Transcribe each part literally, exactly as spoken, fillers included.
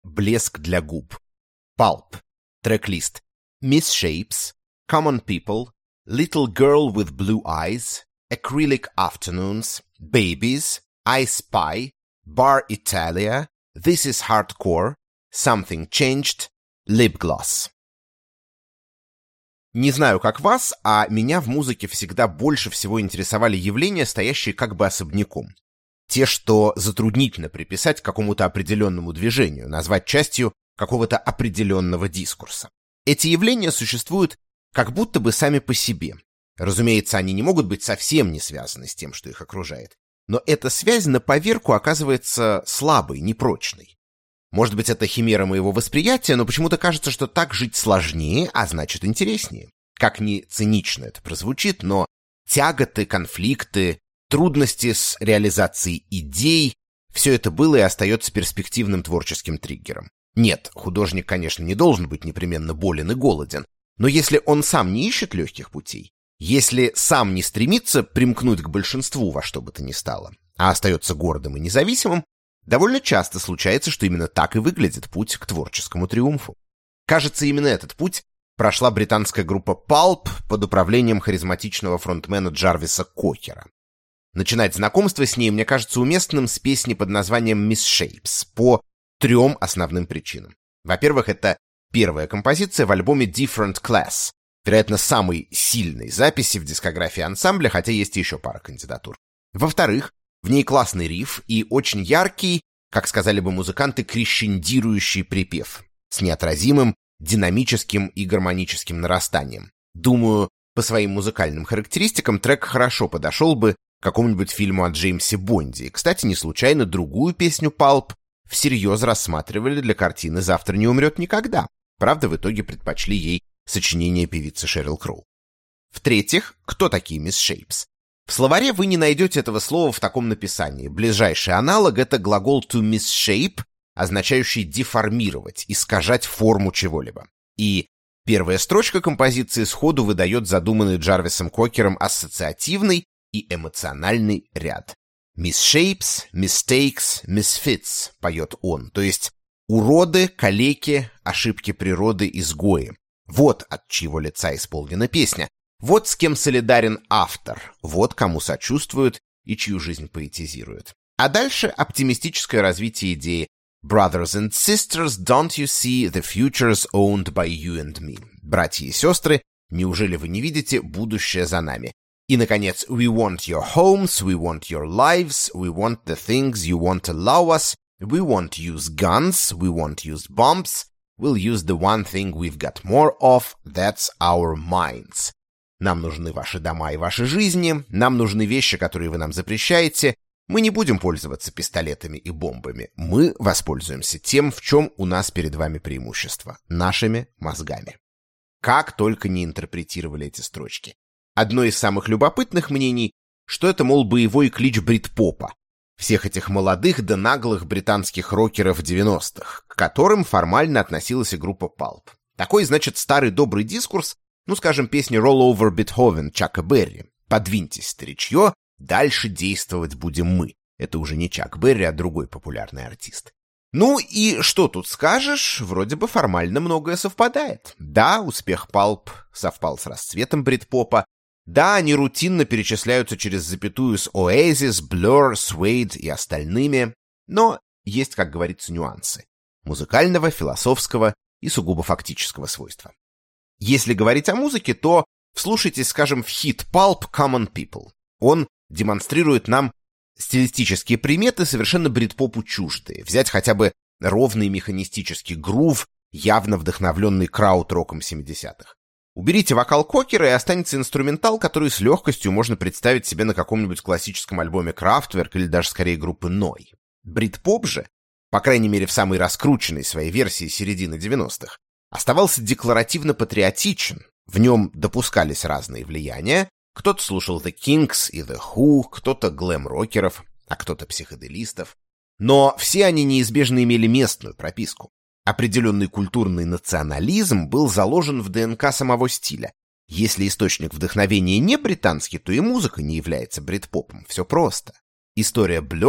«Блеск для губ». Pulp. Трек-лист. Misshapes, Common People, Little Girl with Blue Eyes, Acrylic Afternoons, Babies, I Spy, Bar Italia, This is Hardcore, Something Changed, Lip Gloss. Не знаю, как вас, а меня в музыке всегда больше всего интересовали явления, стоящие как бы особняком. Те, что затруднительно приписать к какому-то определенному движению, назвать частью какого-то определенного дискурса. Эти явления существуют как будто бы сами по себе. Разумеется, они не могут быть совсем не связаны с тем, что их окружает. Но эта связь на поверку оказывается слабой, непрочной. Может быть, это химера моего восприятия, но почему-то кажется, что так жить сложнее, а значит интереснее. Как ни цинично это прозвучит, но тяготы, конфликты, трудности с реализацией идей — все это было и остается перспективным творческим триггером. Нет, художник, конечно, не должен быть непременно болен и голоден, но если он сам не ищет легких путей, если сам не стремится примкнуть к большинству во что бы то ни стало, а остается гордым и независимым, довольно часто случается, что именно так и выглядит путь к творческому триумфу. Кажется, именно этот путь прошла британская группа Pulp под управлением харизматичного фронтмена Джарвиса Кокера. Начинать знакомство с ней мне кажется уместным с песни под названием Misshapes по трем основным причинам. Во-первых, это первая композиция в альбоме Different Class, вероятно, самой сильной записи в дискографии ансамбля, хотя есть еще пара кандидатур. Во-вторых, в ней классный риф и очень яркий, как сказали бы музыканты, крещендирующий припев с неотразимым, динамическим и гармоническим нарастанием. Думаю, по своим музыкальным характеристикам трек хорошо подошел бы к какому-нибудь фильму о Джеймсе Бонде. И, кстати, не случайно другую песню Pulp всерьез рассматривали для картины «Завтра не умрет никогда». Правда, в итоге предпочли ей сочинение певицы Шерил Кроу. В-третьих, кто такие Misshapes? В словаре вы не найдете этого слова в таком написании. Ближайший аналог — это глагол to misshape, означающий деформировать, искажать форму чего-либо. И первая строчка композиции сходу выдает задуманный Джарвисом Кокером ассоциативный и эмоциональный ряд. Misshapes, mistakes, misfits, поет он, то есть уроды, калеки, ошибки природы, изгои. Вот от чьего лица исполнена песня, вот с кем солидарен автор, вот кому сочувствует и чью жизнь поэтизирует. А дальше оптимистическое развитие идеи «Brothers and sisters, don't you see the future's owned by you and me?» «Братья и сестры, неужели вы не видите будущее за нами?» И, наконец, «We want your homes, we want your lives, we want the things you won't allow us, we won't use guns, we won't use bombs, we'll use the one thing we've got more of, that's our minds». Нам нужны ваши дома и ваши жизни, нам нужны вещи, которые вы нам запрещаете, мы не будем пользоваться пистолетами и бомбами, мы воспользуемся тем, в чем у нас перед вами преимущество, нашими мозгами. Как только не интерпретировали эти строчки. Одно из самых любопытных мнений, что это, мол, боевой клич брит-попа, всех этих молодых да наглых британских рокеров девяностых, к которым формально относилась и группа Pulp. Такой, значит, старый добрый дискурс, ну, скажем, песни «Roll Over Beethoven» Чака Берри. «Подвиньтесь, старичье, дальше действовать будем мы». Это уже не Чак Берри, а другой популярный артист. Ну и что тут скажешь, вроде бы формально многое совпадает. Да, успех Pulp совпал с расцветом брит-попа. Да, они рутинно перечисляются через запятую с Oasis, Blur, Suede и остальными. Но есть, как говорится, нюансы. Музыкального, философского и сугубо фактического свойства. Если говорить о музыке, то вслушайтесь, скажем, в хит Pulp «Common People». Он демонстрирует нам стилистические приметы, совершенно брит-попу чуждые. Взять хотя бы ровный механистический грув, явно вдохновленный крауд-роком семидесятых. Уберите вокал Кокера, и останется инструментал, который с легкостью можно представить себе на каком-нибудь классическом альбоме Kraftwerk или даже скорее группы Ной. Брит-поп же, по крайней мере в самой раскрученной своей версии середины девяностых, оставался декларативно патриотичен. В нем допускались разные влияния. Кто-то слушал The Kinks и The Who, кто-то глэм-рокеров, а кто-то психоделистов. Но все они неизбежно имели местную прописку. Определенный культурный национализм был заложен в ДНК самого стиля. Если источник вдохновения не британский, то и музыка не является брит-попом. Все просто. История Blur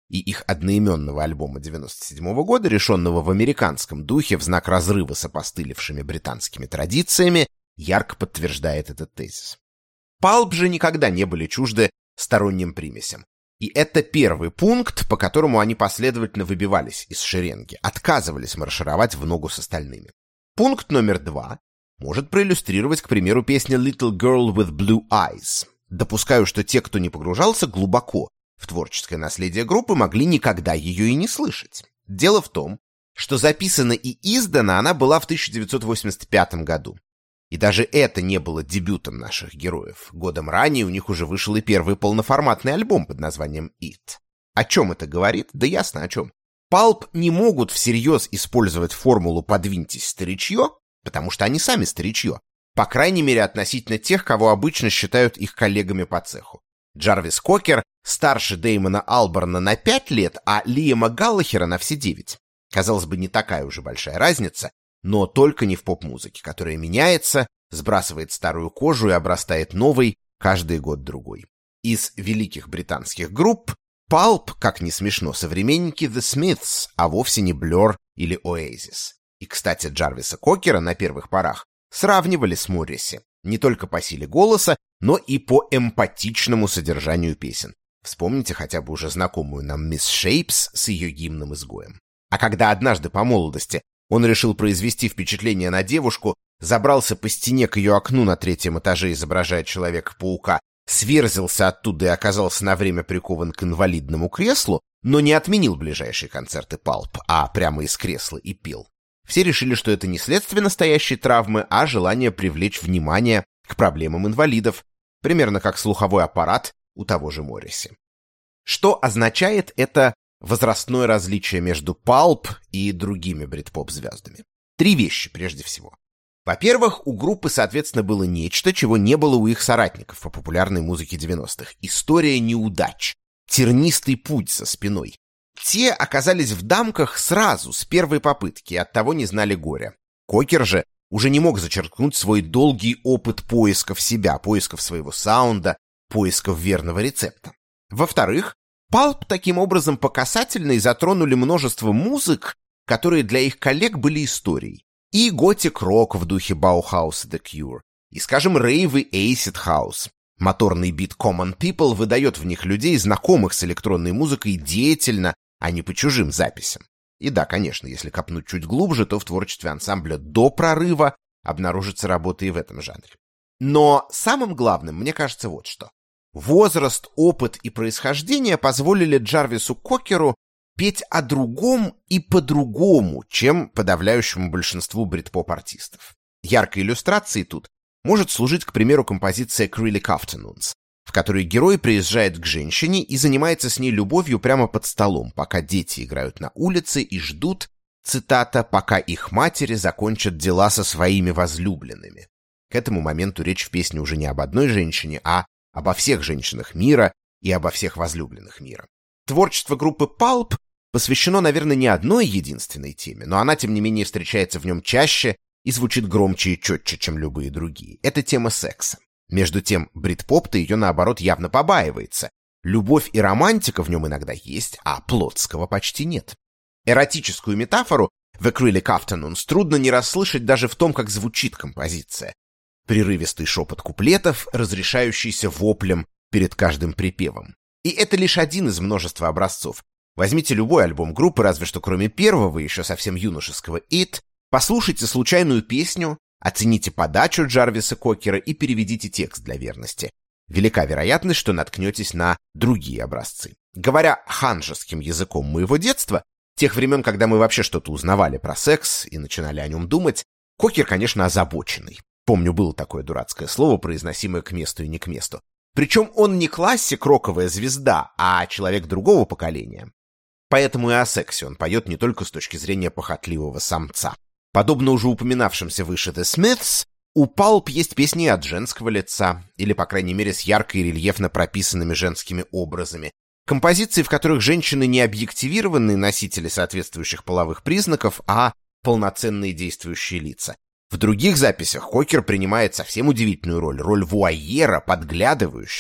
и их одноименного альбома девяносто седьмого года, решенного в американском духе в знак разрыва с опостылевшими британскими традициями, ярко подтверждает этот тезис. Палп же никогда не были чужды сторонним примесям. И это первый пункт, по которому они последовательно выбивались из шеренги, отказывались маршировать в ногу с остальными. Пункт номер два может проиллюстрировать, к примеру, песня «Little Girl with Blue Eyes». Допускаю, что те, кто не погружался глубоко в творческое наследие группы, могли никогда ее и не слышать. Дело в том, что записана и издана она была в тысяча девятьсот восемьдесят пятом году. И даже это не было дебютом наших героев. Годом ранее у них уже вышел и первый полноформатный альбом под названием «It». О чем это говорит? Да ясно о чем. Палп не могут всерьез использовать формулу «подвиньтесь, старичье», потому что они сами старичье, по крайней мере относительно тех, кого обычно считают их коллегами по цеху. Джарвис Кокер старше Дэймона Алборна на пять лет, а Лиама Галлахера на все девять. Казалось бы, не такая уже большая разница, но только не в поп-музыке, которая меняется, сбрасывает старую кожу и обрастает новой каждый год-другой. Из великих британских групп Палп, как ни смешно, современники The Smiths, а вовсе не Blur или Oasis. И, кстати, Джарвиса Кокера на первых порах сравнивали с Морриси, не только по силе голоса, но и по эмпатичному содержанию песен. Вспомните хотя бы уже знакомую нам Мисс Шейпс с ее гимном-изгоем. А когда однажды по молодости он решил произвести впечатление на девушку, забрался по стене к ее окну на третьем этаже, изображая Человека-паука, сверзился оттуда и оказался на время прикован к инвалидному креслу, но не отменил ближайшие концерты Палп, а прямо из кресла и пел. Все решили, что это не следствие настоящей травмы, а желание привлечь внимание к проблемам инвалидов, примерно как слуховой аппарат у того же Морриси. Что означает это возрастное различие между Палп и другими брит-поп-звездами? Три вещи прежде всего. Во-первых, у группы, соответственно, было нечто, чего не было у их соратников по популярной музыке девяностых. История неудач, тернистый путь за спиной. Те оказались в дамках сразу, с первой попытки, и оттого не знали горя. Кокер же уже не мог зачеркнуть свой долгий опыт поисков себя, поисков своего саунда, поисков верного рецепта. Во-вторых, Палп таким образом по касательной затронули множество музык, которые для их коллег были историей. И готик-рок в духе Баухауса The Cure, и, скажем, рейв и acid house. Моторный бит Common People выдает в них людей, знакомых с электронной музыкой, деятельно, а не по чужим записям. И да, конечно, если копнуть чуть глубже, то в творчестве ансамбля до прорыва обнаружится работа и в этом жанре. Но самым главным, мне кажется, вот что. Возраст, опыт и происхождение позволили Джарвису Кокеру петь о другом и по-другому, чем подавляющему большинству брит-поп-артистов. Яркой иллюстрацией тут может служить, к примеру, композиция «Acrylic Afternoons», в которой герой приезжает к женщине и занимается с ней любовью прямо под столом, пока дети играют на улице и ждут, цитата, «пока их матери закончат дела со своими возлюбленными». К этому моменту речь в песне уже не об одной женщине, а обо всех женщинах мира и обо всех возлюбленных мира. Творчество группы Pulp посвящено, наверное, не одной единственной теме, но она, тем не менее, встречается в нем чаще и звучит громче и четче, чем любые другие. Это тема секса. Между тем, брит-поп-то ее, наоборот, явно побаивается. Любовь и романтика в нем иногда есть, а плотского почти нет. Эротическую метафору в Acrylic Afternoons трудно не расслышать даже в том, как звучит композиция. Прерывистый шепот куплетов, разрешающийся воплем перед каждым припевом. И это лишь один из множества образцов. Возьмите любой альбом группы, разве что кроме первого, еще совсем юношеского «It», послушайте случайную песню, оцените подачу Джарвиса Кокера и переведите текст для верности. Велика вероятность, что наткнетесь на другие образцы. Говоря ханжеским языком моего детства, тех времен, когда мы вообще что-то узнавали про секс и начинали о нем думать, Кокер, конечно, озабоченный. Помню, было такое дурацкое слово, произносимое к месту и не к месту. Причем он не классик, роковая звезда, а человек другого поколения. Поэтому и о сексе он поет не только с точки зрения похотливого самца. Подобно уже упоминавшимся выше The Smiths, у Pulp есть песни от женского лица, или, по крайней мере, с ярко и рельефно прописанными женскими образами. Композиции, в которых женщины не объективированные носители соответствующих половых признаков, а полноценные действующие лица. В других записях Кокер принимает совсем удивительную роль, роль вуайера, подглядывающего,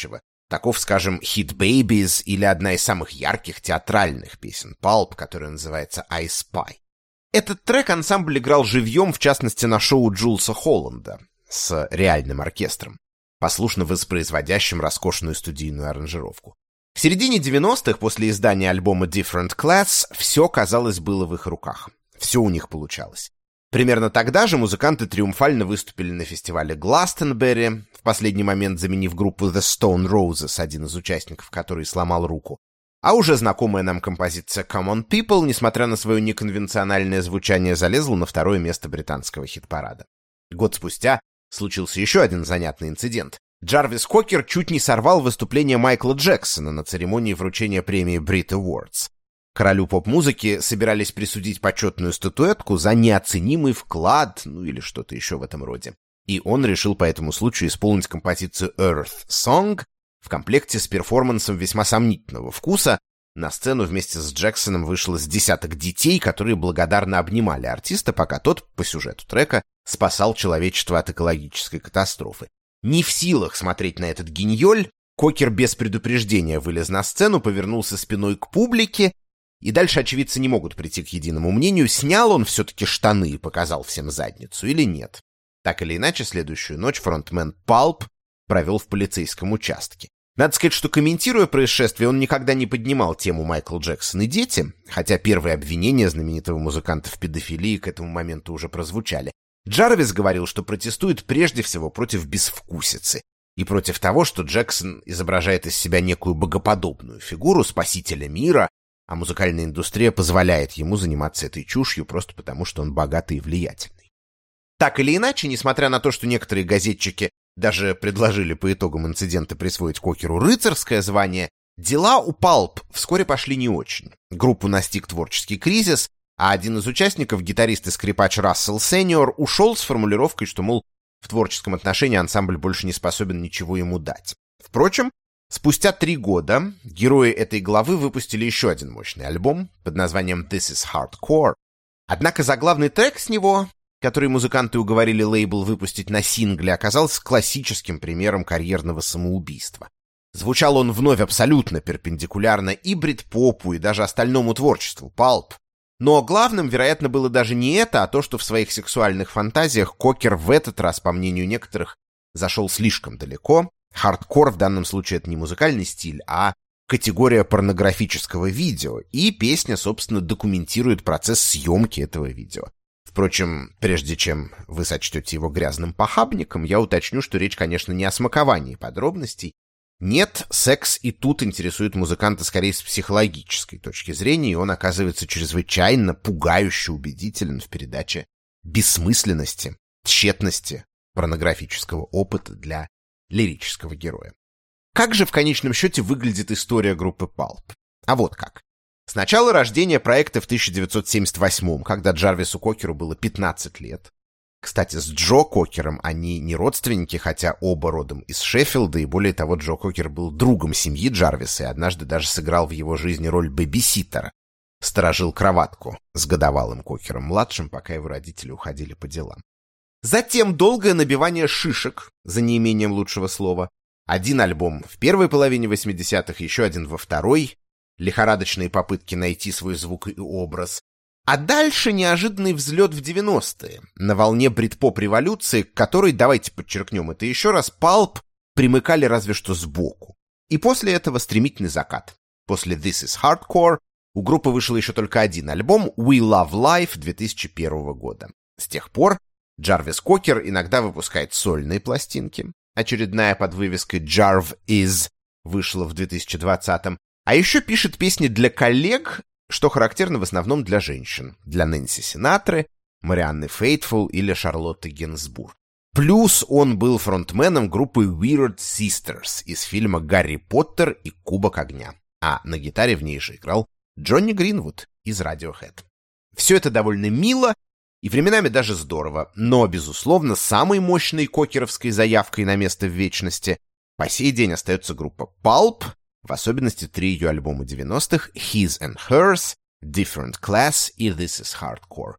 Таков, скажем, «Hit Babies» или одна из самых ярких театральных песен Pulp, которая называется «I Spy». Этот трек ансамбль играл живьем, в частности, на шоу Джулса Холланда с реальным оркестром, послушно воспроизводящим роскошную студийную аранжировку. В середине девяностых, после издания альбома Different Class, все, казалось, было в их руках. Все у них получалось. Примерно тогда же музыканты триумфально выступили на фестивале Гластенберри, в последний момент заменив группу The Stone Roses, один из участников которой сломал руку. А уже знакомая нам композиция Come On People, несмотря на свое неконвенциональное звучание, залезла на второе место британского хит-парада. Год спустя случился еще один занятный инцидент. Джарвис Кокер чуть не сорвал выступление Майкла Джексона на церемонии вручения премии Brit Awards. Королю поп-музыки собирались присудить почетную статуэтку за неоценимый вклад, ну или что-то еще в этом роде. И он решил по этому случаю исполнить композицию Earth Song в комплекте с перформансом весьма сомнительного вкуса. На сцену вместе с Джексоном вышло с десяток детей, которые благодарно обнимали артиста, пока тот, по сюжету трека, спасал человечество от экологической катастрофы. Не в силах смотреть на этот гиньоль, Кокер без предупреждения вылез на сцену, повернулся спиной к публике, и дальше очевидцы не могут прийти к единому мнению, снял он все-таки штаны и показал всем задницу или нет. Так или иначе, следующую ночь фронтмен Pulp провел в полицейском участке. Надо сказать, что, комментируя происшествие, он никогда не поднимал тему Майкл Джексон и дети, хотя первые обвинения знаменитого музыканта в педофилии к этому моменту уже прозвучали. Джарвис говорил, что протестует прежде всего против безвкусицы и против того, что Джексон изображает из себя некую богоподобную фигуру спасителя мира, а музыкальная индустрия позволяет ему заниматься этой чушью просто потому, что он богатый и влиятельный. Так или иначе, несмотря на то, что некоторые газетчики даже предложили по итогам инцидента присвоить Кокеру рыцарское звание, дела у Pulp вскоре пошли не очень. Группу настиг творческий кризис, а один из участников, гитарист и скрипач Рассел Сениор, ушел с формулировкой, что, мол, в творческом отношении ансамбль больше не способен ничего ему дать. Впрочем, спустя три года герои этой главы выпустили еще один мощный альбом под названием This Is Hardcore. Однако заглавный трек с него, который музыканты уговорили лейбл выпустить на сингле, оказался классическим примером карьерного самоубийства. Звучал он вновь абсолютно перпендикулярно и брит-попу, и даже остальному творчеству Pulp. Но главным, вероятно, было даже не это, а то, что в своих сексуальных фантазиях Кокер в этот раз, по мнению некоторых, зашел слишком далеко. Хардкор в данном случае это не музыкальный стиль, а категория порнографического видео, и песня, собственно, документирует процесс съемки этого видео. Впрочем, прежде чем вы сочтете его грязным похабником, я уточню, что речь, конечно, не о смаковании подробностей. Нет, секс и тут интересует музыканта скорее с психологической точки зрения, и он оказывается чрезвычайно пугающе убедителен в передаче бессмысленности, тщетности порнографического опыта для лирического героя. Как же в конечном счете выглядит история группы Pulp? А вот как. С начала рождения проекта в тысяча девятьсот семьдесят восьмом, когда Джарвису Кокеру было пятнадцать лет. Кстати, с Джо Кокером они не родственники, хотя оба родом из Шеффилда, и более того, Джо Кокер был другом семьи Джарвиса и однажды даже сыграл в его жизни роль бэбиситера, сторожил кроватку с годовалым Кокером-младшим, пока его родители уходили по делам. Затем долгое набивание шишек, за неимением лучшего слова, один альбом в первой половине восьмидесятых, еще один во второй, лихорадочные попытки найти свой звук и образ, а дальше неожиданный взлет в девяностые, на волне брит-поп-революции, к которой, давайте подчеркнем это еще раз, Pulp примыкали разве что сбоку. И после этого стремительный закат. После This Is Hardcore у группы вышел еще только один альбом We Love Life две тысячи первого года. С тех пор Джарвис Кокер иногда выпускает сольные пластинки. Очередная под вывеской Jarv Is вышла в две тысячи двадцатом. А еще пишет песни для коллег, что характерно в основном для женщин. Для Нэнси Синатры, Марианны Фейтфул или Шарлотты Генсбур. Плюс он был фронтменом группы Weird Sisters из фильма «Гарри Поттер и Кубок огня». А на гитаре в ней же играл Джонни Гринвуд из Radiohead. Все это довольно мило и временами даже здорово, но, безусловно, самой мощной кокеровской заявкой на место в вечности по сей день остается группа Pulp, в особенности три ее альбома девяностых His and Hers, Different Class и This Is Hardcore.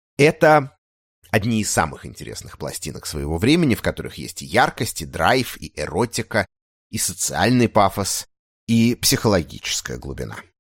Это одни из самых интересных пластинок своего времени, в которых есть и яркость, и драйв, и эротика, и социальный пафос, и психологическая глубина.